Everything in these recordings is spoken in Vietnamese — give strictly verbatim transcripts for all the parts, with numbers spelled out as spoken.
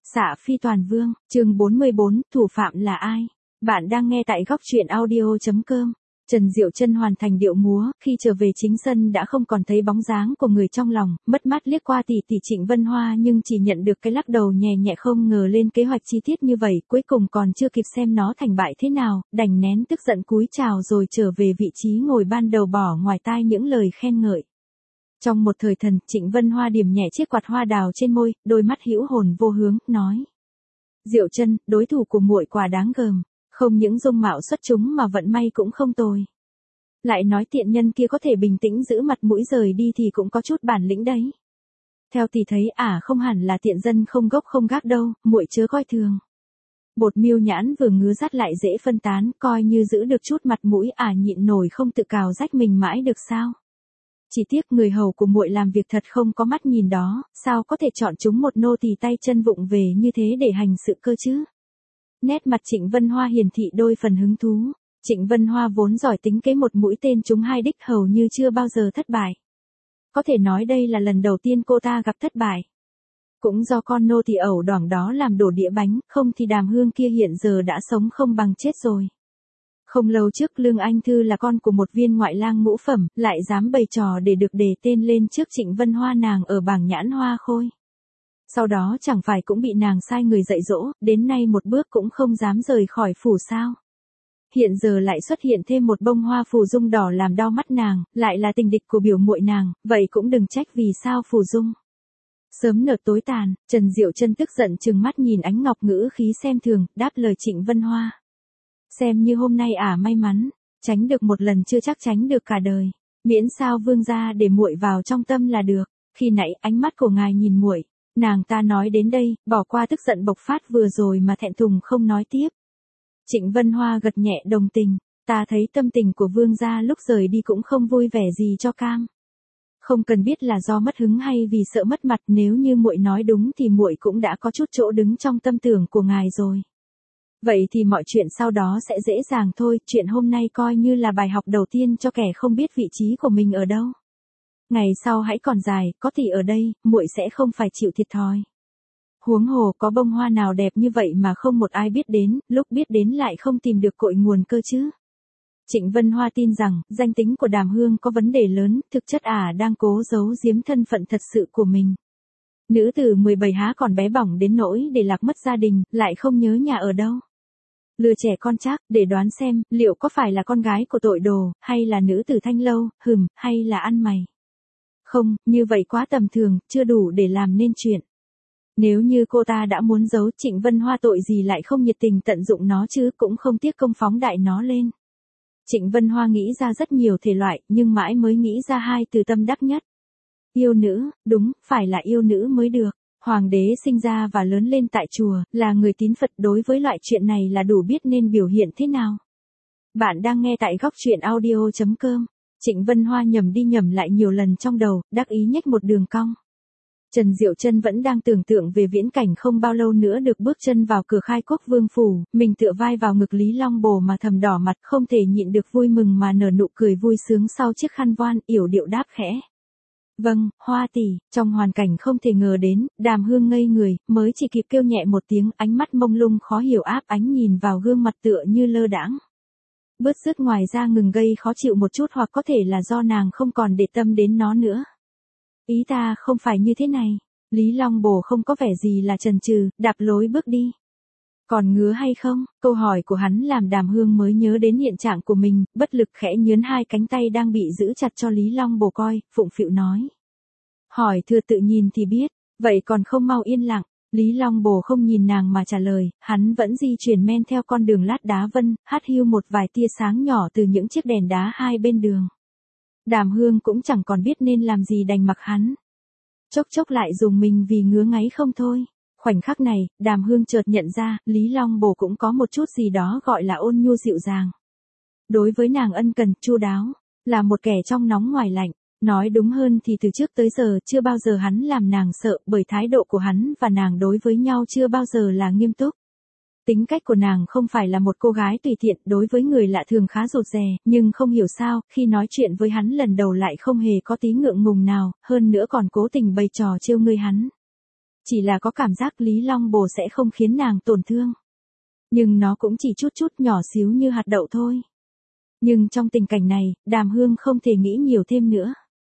Xạ Phi Toàn Vương, chương bốn mươi bốn, thủ phạm là ai? Bạn đang nghe tại góc truyện audio chấm com. Trần Diệu Trân hoàn thành điệu múa, khi trở về chính sân đã không còn thấy bóng dáng của người trong lòng, mất mát liếc qua tỷ tỷ Trịnh Vân Hoa nhưng chỉ nhận được cái lắc đầu nhẹ nhẹ, không ngờ lên kế hoạch chi tiết như vậy, cuối cùng còn chưa kịp xem nó thành bại thế nào, đành nén tức giận cúi chào rồi trở về vị trí ngồi ban đầu, bỏ ngoài tai những lời khen ngợi. Trong một thời thần, Trịnh Vân Hoa điểm nhẹ chiếc quạt hoa đào trên môi, đôi mắt hữu hồn vô hướng, nói: Diệu Trân, đối thủ của muội quả đáng gờm, không những dung mạo xuất chúng mà vận may cũng không tồi. Lại nói tiện nhân kia có thể bình tĩnh giữ mặt mũi rời đi thì cũng có chút bản lĩnh đấy. Theo tỷ thấy ả à, không hẳn là tiện dân không gốc không gác đâu, muội chớ coi thường. Bột miêu nhãn vừa ngứa dắt lại dễ phân tán, coi như giữ được chút mặt mũi ả à, nhịn nổi không tự cào rách mình mãi được sao? Chỉ tiếc người hầu của muội làm việc thật không có mắt nhìn đó, sao có thể chọn chúng một nô tỳ tay chân vụng về như thế để hành sự cơ chứ? Nét mặt Trịnh Vân Hoa hiển thị đôi phần hứng thú. Trịnh Vân Hoa vốn giỏi tính kế, một mũi tên trúng hai đích hầu như chưa bao giờ thất bại. Có thể nói đây là lần đầu tiên cô ta gặp thất bại. Cũng do con nô tỳ ẩu đoảng đó làm đổ đĩa bánh, không thì Đàm Hương kia hiện giờ đã sống không bằng chết rồi. Không lâu trước Lương Anh Thư là con của một viên ngoại lang ngũ phẩm, lại dám bày trò để được đề tên lên trước Trịnh Vân Hoa nàng ở bảng nhãn hoa khôi. Sau đó chẳng phải cũng bị nàng sai người dạy dỗ, đến nay một bước cũng không dám rời khỏi phủ sao. Hiện giờ lại xuất hiện thêm một bông hoa phù dung đỏ làm đau mắt nàng, lại là tình địch của biểu muội nàng, vậy cũng đừng trách vì sao phù dung sớm nở tối tàn. Trần Diệu Trân tức giận trừng mắt nhìn Ánh Ngọc, ngữ khí xem thường, đáp lời Trịnh Vân Hoa: Xem như hôm nay ả à may mắn, tránh được một lần chưa chắc tránh được cả đời, miễn sao vương gia để muội vào trong tâm là được. Khi nãy ánh mắt của ngài nhìn muội, nàng ta nói đến đây, bỏ qua tức giận bộc phát vừa rồi mà thẹn thùng không nói tiếp. Trịnh Vân Hoa gật nhẹ đồng tình, ta thấy tâm tình của vương gia lúc rời đi cũng không vui vẻ gì cho cam. Không cần biết là do mất hứng hay vì sợ mất mặt, nếu như muội nói đúng thì muội cũng đã có chút chỗ đứng trong tâm tưởng của ngài rồi. Vậy thì mọi chuyện sau đó sẽ dễ dàng thôi, chuyện hôm nay coi như là bài học đầu tiên cho kẻ không biết vị trí của mình ở đâu. Ngày sau hãy còn dài, có tỷ ở đây, muội sẽ không phải chịu thiệt thòi. Huống hồ có bông hoa nào đẹp như vậy mà không một ai biết đến, lúc biết đến lại không tìm được cội nguồn cơ chứ. Trịnh Vân Hoa tin rằng, danh tính của Đàm Hương có vấn đề lớn, thực chất ả à đang cố giấu giếm thân phận thật sự của mình. Nữ tử mười bảy há còn bé bỏng đến nỗi để lạc mất gia đình, lại không nhớ nhà ở đâu. Lừa trẻ con trác, để đoán xem, liệu có phải là con gái của tội đồ, hay là nữ tử thanh lâu, hừm, hay là ăn mày. Không, như vậy quá tầm thường, chưa đủ để làm nên chuyện. Nếu như cô ta đã muốn giấu Trịnh Vân Hoa tội gì lại không nhiệt tình tận dụng nó chứ, cũng không tiếc công phóng đại nó lên. Trịnh Vân Hoa nghĩ ra rất nhiều thể loại, nhưng mãi mới nghĩ ra hai từ tâm đắc nhất. Yêu nữ, đúng, phải là yêu nữ mới được. Hoàng đế sinh ra và lớn lên tại chùa, là người tín Phật, đối với loại chuyện này là đủ biết nên biểu hiện thế nào. Bạn đang nghe tại góc truyện audio chấm com. Trịnh Vân Hoa nhầm đi nhầm lại nhiều lần trong đầu, đắc ý nhếch một đường cong. Trần Diệu Trân vẫn đang tưởng tượng về viễn cảnh không bao lâu nữa được bước chân vào cửa Khai Quốc Vương phủ, mình tựa vai vào ngực Lý Long Bồ mà thầm đỏ mặt, không thể nhịn được vui mừng mà nở nụ cười vui sướng sau chiếc khăn voan, yểu điệu đáp khẽ: Vâng, Hoa tỷ. Trong hoàn cảnh không thể ngờ đến, Đàm Hương ngây người, mới chỉ kịp kêu nhẹ một tiếng, ánh mắt mông lung khó hiểu áp ánh nhìn vào gương mặt tựa như lơ đãng. Bứt rứt ngoài ra ngừng gây khó chịu một chút, hoặc có thể là do nàng không còn để tâm đến nó nữa. Ý ta không phải như thế này. Lý Long Bồ không có vẻ gì là chần chừ, đạp lối bước đi. Còn ngứa hay không? Câu hỏi của hắn làm Đàm Hương mới nhớ đến hiện trạng của mình, bất lực khẽ nhướn hai cánh tay đang bị giữ chặt cho Lý Long Bồ coi, phụng phịu nói: Hỏi thừa tự nhìn thì biết, vậy còn không mau yên lặng. Lý Long Bồ không nhìn nàng mà trả lời, hắn vẫn di chuyển men theo con đường lát đá vân, hắt hiu một vài tia sáng nhỏ từ những chiếc đèn đá hai bên đường. Đàm Hương cũng chẳng còn biết nên làm gì, đành mặc hắn. Chốc chốc lại dùng mình vì ngứa ngáy không thôi. Khoảnh khắc này, Đàm Hương chợt nhận ra, Lý Long Bồ cũng có một chút gì đó gọi là ôn nhu dịu dàng. Đối với nàng ân cần, chu đáo, là một kẻ trong nóng ngoài lạnh. Nói đúng hơn thì từ trước tới giờ chưa bao giờ hắn làm nàng sợ, bởi thái độ của hắn và nàng đối với nhau chưa bao giờ là nghiêm túc. Tính cách của nàng không phải là một cô gái tùy tiện, đối với người lạ thường khá rụt rè, nhưng không hiểu sao, khi nói chuyện với hắn lần đầu lại không hề có tí ngượng ngùng nào, hơn nữa còn cố tình bày trò trêu ngươi hắn. chỉ là có cảm giác Lý Long Bồ sẽ không khiến nàng tổn thương. Nhưng nó cũng chỉ chút chút nhỏ xíu như hạt đậu thôi. Nhưng trong tình cảnh này, Đàm Hương không thể nghĩ nhiều thêm nữa.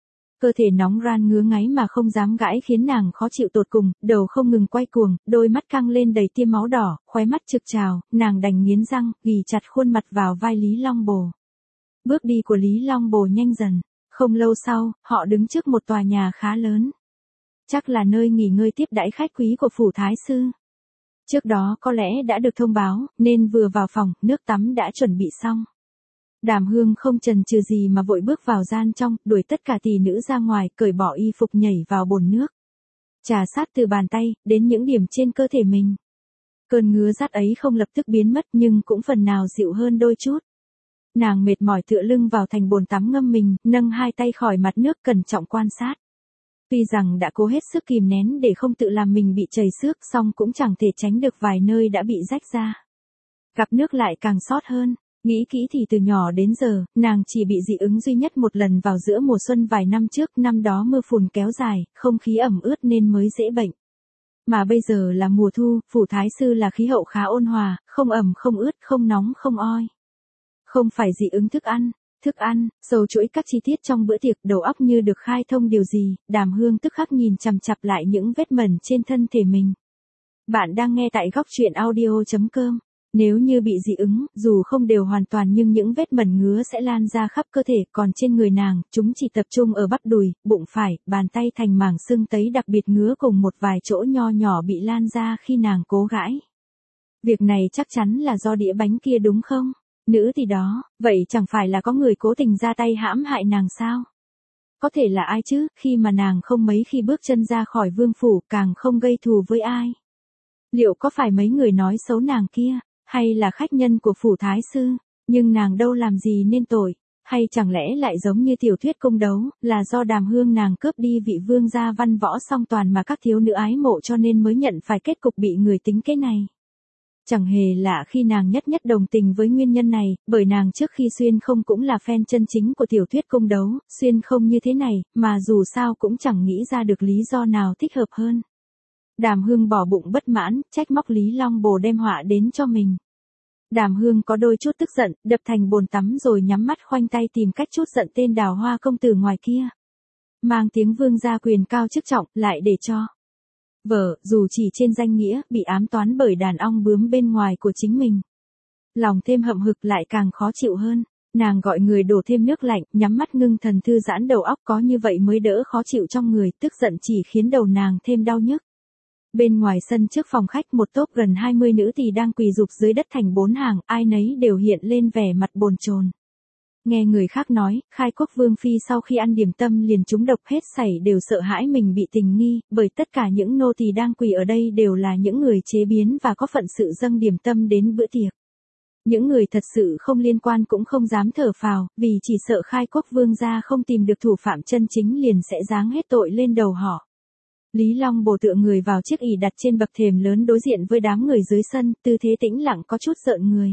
Cơ thể nóng ran ngứa ngáy mà không dám gãi khiến nàng khó chịu tột cùng, đầu không ngừng quay cuồng, đôi mắt căng lên đầy tia máu đỏ, khóe mắt trực trào, nàng đành nghiến răng, ghì chặt khuôn mặt vào vai Lý Long Bồ. Bước đi của Lý Long Bồ nhanh dần, không lâu sau, họ đứng trước một tòa nhà khá lớn. Chắc là nơi nghỉ ngơi tiếp đãi khách quý của phủ thái sư. Trước đó có lẽ đã được thông báo, nên vừa vào phòng, nước tắm đã chuẩn bị xong. Đàm Hương không chần chừ gì mà vội bước vào gian trong, đuổi tất cả tỷ nữ ra ngoài, cởi bỏ y phục nhảy vào bồn nước. Trà sát từ bàn tay, đến những điểm trên cơ thể mình. Cơn ngứa rát ấy không lập tức biến mất nhưng cũng phần nào dịu hơn đôi chút. Nàng mệt mỏi tựa lưng vào thành bồn tắm ngâm mình, nâng hai tay khỏi mặt nước cẩn trọng quan sát. Tuy rằng đã cố hết sức kìm nén để không tự làm mình bị chảy xước, song cũng chẳng thể tránh được vài nơi đã bị rách ra. Gặp nước lại càng sót hơn. Nghĩ kỹ thì từ nhỏ đến giờ, nàng chỉ bị dị ứng duy nhất một lần vào giữa mùa xuân vài năm trước, năm đó mưa phùn kéo dài, không khí ẩm ướt nên mới dễ bệnh. Mà bây giờ là mùa thu, phủ thái sư là khí hậu khá ôn hòa, không ẩm không ướt, không nóng không oi. Không phải dị ứng thức ăn, thức ăn, sâu chuỗi các chi tiết trong bữa tiệc, đầu óc như được khai thông điều gì, Đàm Hương tức khắc nhìn chằm chằm lại những vết mẩn trên thân thể mình. Bạn đang nghe tại góc truyện audio chấm com. Nếu như bị dị ứng, dù không đều hoàn toàn nhưng những vết mẩn ngứa sẽ lan ra khắp cơ thể, còn trên người nàng, chúng chỉ tập trung ở bắp đùi, bụng phải, bàn tay thành mảng sưng tấy đặc biệt ngứa cùng một vài chỗ nho nhỏ bị lan ra khi nàng cố gãi. Việc này chắc chắn là do đĩa bánh kia đúng không? Nữ thì đó, vậy chẳng phải là có người cố tình ra tay hãm hại nàng sao? Có thể là ai chứ, khi mà nàng không mấy khi bước chân ra khỏi vương phủ, càng không gây thù với ai. Liệu có phải mấy người nói xấu nàng kia? Hay là khách nhân của phủ thái sư, nhưng nàng đâu làm gì nên tội, hay chẳng lẽ lại giống như tiểu thuyết cung đấu, là do Đàm Hương nàng cướp đi vị vương gia văn võ song toàn mà các thiếu nữ ái mộ cho nên mới nhận phải kết cục bị người tính kế này. Chẳng hề lạ khi nàng nhất nhất đồng tình với nguyên nhân này, bởi nàng trước khi xuyên không cũng là fan chân chính của tiểu thuyết cung đấu, xuyên không như thế này, mà dù sao cũng chẳng nghĩ ra được lý do nào thích hợp hơn. Đàm Hương bỏ bụng bất mãn, trách móc Lý Long Bồ đem họa đến cho mình. Đàm Hương có đôi chút tức giận, đập thành bồn tắm rồi nhắm mắt khoanh tay tìm cách chút giận tên Đào Hoa công tử ngoài kia. Mang tiếng vương gia quyền cao chức trọng, lại để cho vợ, dù chỉ trên danh nghĩa, bị ám toán bởi đàn ong bướm bên ngoài của chính mình. Lòng thêm hậm hực lại càng khó chịu hơn. Nàng gọi người đổ thêm nước lạnh, nhắm mắt ngưng thần thư giãn đầu óc, có như vậy mới đỡ khó chịu trong người, tức giận chỉ khiến đầu nàng thêm đau nhức. Bên ngoài sân trước phòng khách, một tốp gần hai mươi nữ tỳ đang quỳ rụp dưới đất thành bốn hàng, ai nấy đều hiện lên vẻ mặt bồn chồn. Nghe người khác nói, Khai Quốc Vương phi sau khi ăn điểm tâm liền trúng độc hết sảy, đều sợ hãi mình bị tình nghi, bởi tất cả những nô tỳ đang quỳ ở đây đều là những người chế biến và có phận sự dâng điểm tâm đến bữa tiệc. Những người thật sự không liên quan cũng không dám thở phào, vì chỉ sợ Khai Quốc Vương gia không tìm được thủ phạm chân chính liền sẽ giáng hết tội lên đầu họ. Lý Long Bồ tựa người vào chiếc ỷ đặt trên bậc thềm lớn đối diện với đám người dưới sân, tư thế tĩnh lặng có chút rợn người.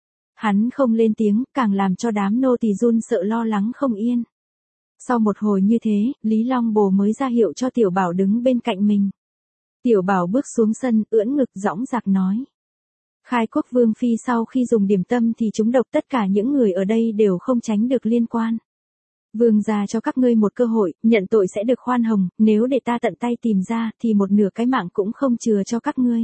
Hắn không lên tiếng, càng làm cho đám nô tỳ run sợ lo lắng không yên. Sau một hồi như thế, Lý Long Bồ mới ra hiệu cho Tiểu Bảo đứng bên cạnh mình. Tiểu Bảo bước xuống sân, ưỡn ngực dõng dạc nói. Khai Quốc Vương phi sau khi dùng điểm tâm thì trúng độc, tất cả những người ở đây đều không tránh được liên quan. Vương gia cho các ngươi một cơ hội, nhận tội sẽ được khoan hồng, nếu để ta tận tay tìm ra, thì một nửa cái mạng cũng không chừa cho các ngươi.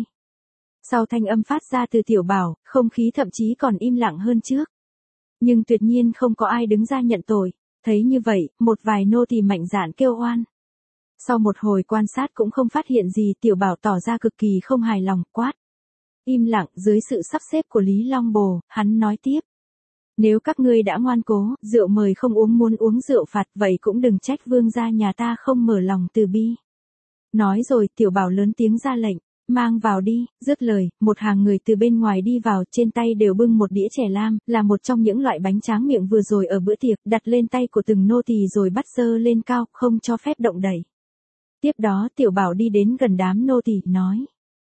Sau thanh âm phát ra từ Tiểu Bảo, không khí thậm chí còn im lặng hơn trước. Nhưng tuyệt nhiên không có ai đứng ra nhận tội, thấy như vậy, một vài nô tỳ mạnh dạn kêu oan. Sau một hồi quan sát cũng không phát hiện gì, Tiểu Bảo tỏ ra cực kỳ không hài lòng, quát. Im lặng, dưới sự sắp xếp của Lý Long Bồ, hắn nói tiếp. Nếu các ngươi đã ngoan cố, rượu mời không uống muốn uống rượu phạt, vậy cũng đừng trách vương gia nhà ta không mở lòng từ bi. Nói rồi, Tiểu Bảo lớn tiếng ra lệnh, mang vào đi, dứt lời, một hàng người từ bên ngoài đi vào, trên tay đều bưng một đĩa chè lam, là một trong những loại bánh tráng miệng vừa rồi ở bữa tiệc, đặt lên tay của từng nô tỳ rồi bắt dơ lên cao, không cho phép động đẩy. Tiếp đó, Tiểu Bảo đi đến gần đám nô tỳ, nói.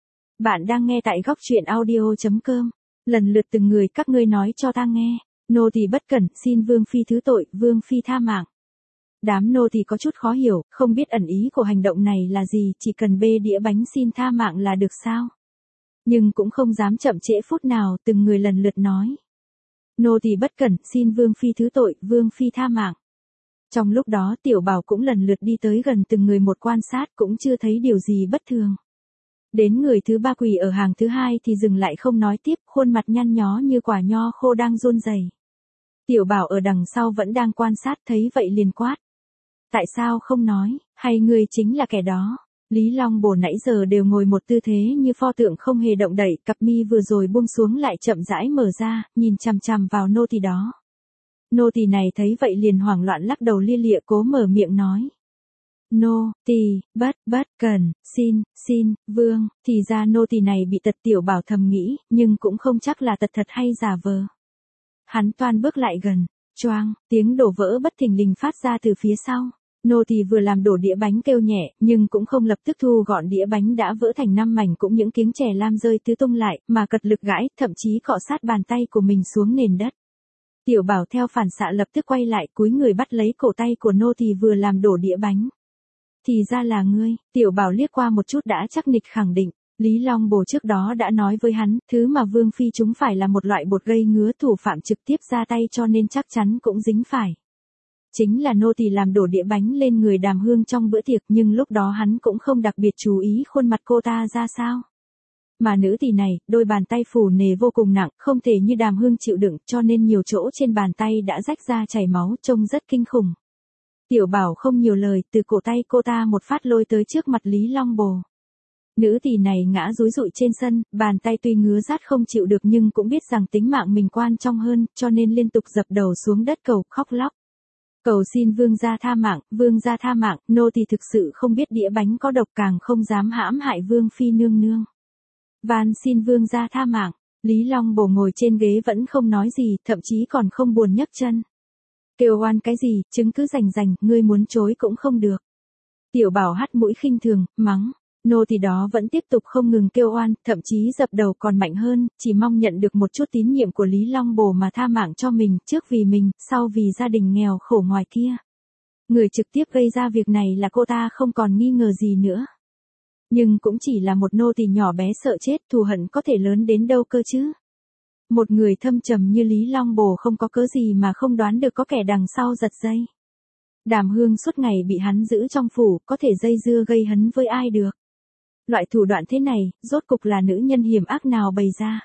Bạn đang nghe tại góc truyện audio chấm com, lần lượt từng người các ngươi nói cho ta nghe. Nô tỳ bất cẩn, xin vương phi thứ tội, vương phi tha mạng. Đám nô tỳ có chút khó hiểu, không biết ẩn ý của hành động này là gì, chỉ cần bê đĩa bánh xin tha mạng là được sao? Nhưng cũng không dám chậm trễ phút nào, từng người lần lượt nói. Nô tỳ bất cẩn, xin vương phi thứ tội, vương phi tha mạng. Trong lúc đó Tiểu Bảo cũng lần lượt đi tới gần từng người một quan sát, cũng chưa thấy điều gì bất thường. Đến người thứ ba quỳ ở hàng thứ hai thì dừng lại không nói tiếp, khuôn mặt nhăn nhó như quả nho khô đang run rẩy. Tiểu Bảo ở đằng sau vẫn đang quan sát, thấy vậy liền quát. Tại sao không nói, hay ngươi chính là kẻ đó? Lý Long Bổ nãy giờ đều ngồi một tư thế như pho tượng không hề động đậy, cặp mi vừa rồi buông xuống lại chậm rãi mở ra, nhìn chằm chằm vào nô tỳ đó. Nô tỳ này thấy vậy liền hoảng loạn lắc đầu lia lịa cố mở miệng nói. Nô tỳ bất bất cần, xin, xin, vương, thì ra nô tỳ này bị tật. Tiểu Bảo thầm nghĩ, nhưng cũng không chắc là tật thật hay giả vờ. Hắn toan bước lại gần, choang, tiếng đổ vỡ bất thình lình phát ra từ phía sau. Nô tỳ vừa làm đổ đĩa bánh kêu nhẹ, nhưng cũng không lập tức thu gọn đĩa bánh đã vỡ thành năm mảnh, cũng những kiếng chè lam rơi tứ tung lại, mà cật lực gãi, thậm chí cọ sát bàn tay của mình xuống nền đất. Tiểu Bảo theo phản xạ lập tức quay lại, cúi người bắt lấy cổ tay của nô tỳ vừa làm đổ đĩa bánh. Thì ra là ngươi. Tiểu Bảo liếc qua một chút đã chắc nịch khẳng định. Lý Long Bổ trước đó đã nói với hắn, thứ mà vương phi chúng phải là một loại bột gây ngứa, thủ phạm trực tiếp ra tay cho nên chắc chắn cũng dính phải. Chính là nô tỳ làm đổ đĩa bánh lên người Đàm Hương trong bữa tiệc, nhưng lúc đó hắn cũng không đặc biệt chú ý khuôn mặt cô ta ra sao. Mà nữ tỳ này, đôi bàn tay phù nề vô cùng nặng, không thể như Đàm Hương chịu đựng, cho nên nhiều chỗ trên bàn tay đã rách ra chảy máu, trông rất kinh khủng. Tiểu Bảo không nhiều lời, từ cổ tay cô ta một phát lôi tới trước mặt Lý Long Bồ. Nữ tỳ này ngã rúi rụi trên sân, bàn tay tuy ngứa rát không chịu được nhưng cũng biết rằng tính mạng mình quan trọng hơn, cho nên liên tục dập đầu xuống đất cầu khóc lóc. Cầu xin vương gia tha mạng, vương gia tha mạng, nô tỳ thực sự không biết đĩa bánh có độc, càng không dám hãm hại vương phi nương nương. Van xin vương gia tha mạng. Lý Long Bổ ngồi trên ghế vẫn không nói gì, thậm chí còn không buồn nhấc chân. Kêu oan cái gì, chứng cứ rành rành, ngươi muốn chối cũng không được. Tiểu Bảo hắt mũi khinh thường, mắng. Nô tỳ đó vẫn tiếp tục không ngừng kêu oan, thậm chí dập đầu còn mạnh hơn, chỉ mong nhận được một chút tín nhiệm của Lý Long Bổ mà tha mạng cho mình, trước vì mình, sau vì gia đình nghèo khổ ngoài kia. Người trực tiếp gây ra việc này là cô ta không còn nghi ngờ gì nữa. Nhưng cũng chỉ là một nô tỳ nhỏ bé sợ chết, thù hận có thể lớn đến đâu cơ chứ. Một người thâm trầm như Lý Long Bổ không có cớ gì mà không đoán được có kẻ đằng sau giật dây. Đàm Hương suốt ngày bị hắn giữ trong phủ, có thể dây dưa gây hấn với ai được. Loại thủ đoạn thế này, rốt cục là nữ nhân hiểm ác nào bày ra.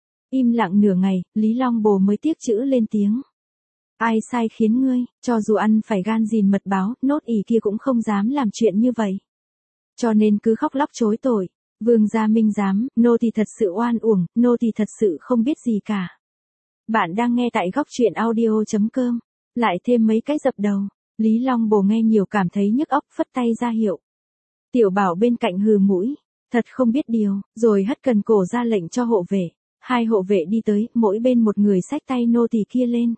Im lặng nửa ngày, Lý Long Bổ mới tiếc chữ lên tiếng. Ai sai khiến ngươi, cho dù ăn phải gan gìn mật báo, nốt ỉ kia cũng không dám làm chuyện như vậy. Cho nên cứ khóc lóc chối tội. Vương gia minh giám, nô tỳ thật sự oan uổng, nô tỳ thật sự không biết gì cả. Bạn đang nghe tại góc truyện audio chấm com. Lại thêm mấy cái dập đầu. Lý Long Bổ nghe nhiều cảm thấy nhức óc, phất tay ra hiệu. Tiểu Bảo bên cạnh hừ mũi, thật không biết điều, rồi hất cần cổ ra lệnh cho hộ vệ. Hai hộ vệ đi tới, mỗi bên một người xách tay nô tỳ kia lên.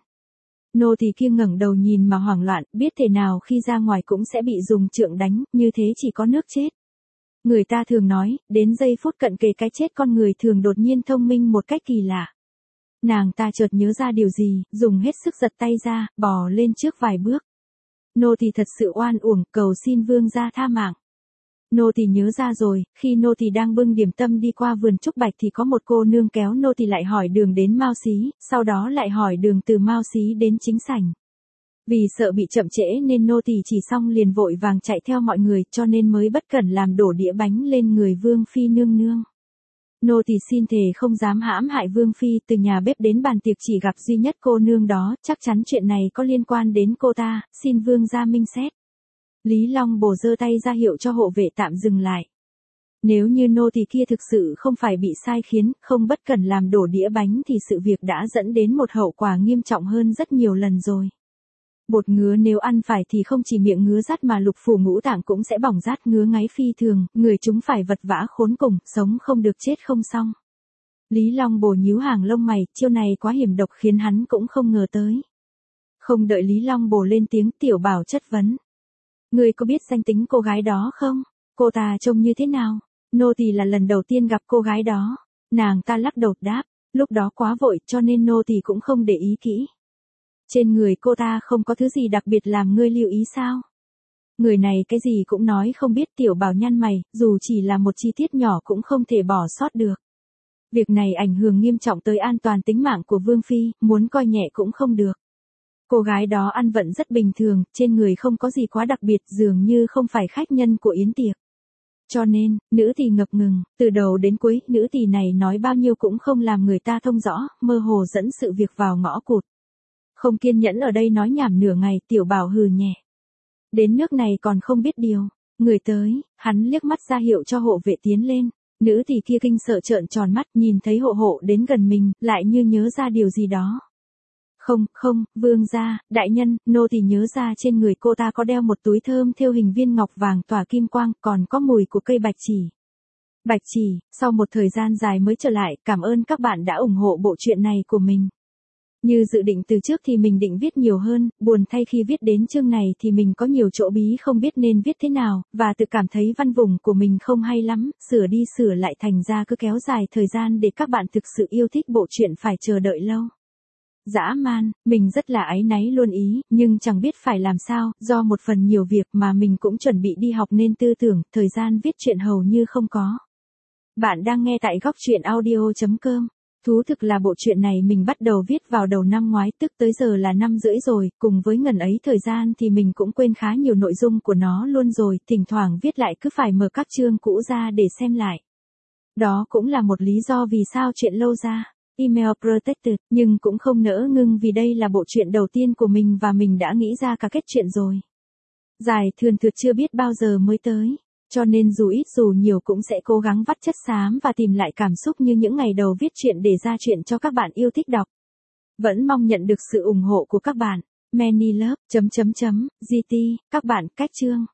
Nô tỳ kia ngẩng đầu nhìn mà hoảng loạn, biết thế nào khi ra ngoài cũng sẽ bị dùng trượng đánh, như thế chỉ có nước chết. Người ta thường nói, đến giây phút cận kề cái chết con người thường đột nhiên thông minh một cách kỳ lạ. Nàng ta chợt nhớ ra điều gì, dùng hết sức giật tay ra, bò lên trước vài bước. Nô tỳ thật sự oan uổng, cầu xin vương gia tha mạng. Nô tỳ nhớ ra rồi, khi nô tỳ đang bưng điểm tâm đi qua vườn trúc bạch thì có một cô nương kéo nô tỳ lại hỏi đường đến Mao Xí, sau đó lại hỏi đường từ Mao Xí đến chính sảnh. Vì sợ bị chậm trễ nên nô tỳ chỉ xong liền vội vàng chạy theo mọi người, cho nên mới bất cẩn làm đổ đĩa bánh lên người vương phi nương nương. Nô tỳ xin thề không dám hãm hại vương phi, từ nhà bếp đến bàn tiệc chỉ gặp duy nhất cô nương đó, chắc chắn chuyện này có liên quan đến cô ta, xin vương gia minh xét. Lý Long Bổ giơ tay ra hiệu cho hộ vệ tạm dừng lại. Nếu như nô tỳ kia thực sự không phải bị sai khiến, không bất cẩn làm đổ đĩa bánh thì sự việc đã dẫn đến một hậu quả nghiêm trọng hơn rất nhiều lần rồi. Bột ngứa nếu ăn phải thì không chỉ miệng ngứa rát mà lục phủ ngũ tạng cũng sẽ bỏng rát ngứa ngáy phi thường, người chúng phải vật vã khốn cùng, sống không được chết không xong. Lý Long Bổ nhíu hàng lông mày, chiêu này quá hiểm độc khiến hắn cũng không ngờ tới. Không đợi Lý Long Bổ lên tiếng, Tiểu Bảo chất vấn. Người có biết danh tính cô gái đó không? Cô ta trông như thế nào? Nô tỳ là lần đầu tiên gặp cô gái đó. Nàng ta lắc đầu đáp, lúc đó quá vội cho nên nô tỳ cũng không để ý kỹ. Trên người cô ta không có thứ gì đặc biệt làm ngươi lưu ý sao? Người này cái gì cũng nói không biết. Tiểu Bảo nhăn mày, dù chỉ là một chi tiết nhỏ cũng không thể bỏ sót được. Việc này ảnh hưởng nghiêm trọng tới an toàn tính mạng của Vương Phi, muốn coi nhẹ cũng không được. Cô gái đó ăn vận rất bình thường, trên người không có gì quá đặc biệt, dường như không phải khách nhân của yến tiệc. Cho nên, nữ tỳ ngập ngừng, từ đầu đến cuối, nữ tỳ này nói bao nhiêu cũng không làm người ta thông rõ, mơ hồ dẫn sự việc vào ngõ cụt. Không kiên nhẫn ở đây nói nhảm nửa ngày, Tiểu Bảo hừ nhẹ. Đến nước này còn không biết điều. Người tới, hắn liếc mắt ra hiệu cho hộ vệ tiến lên. Nữ tỳ kia kinh sợ trợn tròn mắt, nhìn thấy hộ hộ đến gần mình, lại như nhớ ra điều gì đó. Không, không, vương gia, đại nhân, nô tỳ nhớ ra trên người cô ta có đeo một túi thơm thêu hình viên ngọc vàng tỏa kim quang, còn có mùi của cây bạch chỉ. Bạch chỉ, sau một thời gian dài mới trở lại, cảm ơn các bạn đã ủng hộ bộ truyện này của mình. Như dự định từ trước thì mình định viết nhiều hơn, buồn thay khi viết đến chương này thì mình có nhiều chỗ bí không biết nên viết thế nào, và tự cảm thấy văn vùng của mình không hay lắm, sửa đi sửa lại thành ra cứ kéo dài thời gian để các bạn thực sự yêu thích bộ truyện phải chờ đợi lâu. Dã man, mình rất là áy náy luôn ý, nhưng chẳng biết phải làm sao, do một phần nhiều việc mà mình cũng chuẩn bị đi học nên tư tưởng, thời gian viết truyện hầu như không có. Bạn đang nghe tại góc truyện audio chấm com. Thú thực là bộ truyện này mình bắt đầu viết vào đầu năm ngoái, tức tới giờ là năm rưỡi rồi, cùng với ngần ấy thời gian thì mình cũng quên khá nhiều nội dung của nó luôn rồi, thỉnh thoảng viết lại cứ phải mở các chương cũ ra để xem lại. Đó cũng là một lý do vì sao chuyện lâu ra. Email protected, nhưng cũng không nỡ ngưng vì đây là bộ truyện đầu tiên của mình và mình đã nghĩ ra cả kết chuyện rồi. Giải thườn thượt chưa biết bao giờ mới tới, cho nên dù ít dù nhiều cũng sẽ cố gắng vắt chất xám và tìm lại cảm xúc như những ngày đầu viết truyện để ra truyện cho các bạn yêu thích đọc. Vẫn mong nhận được sự ủng hộ của các bạn. Many love, chấm chấm chấm, giê tê, các bạn, cách chương.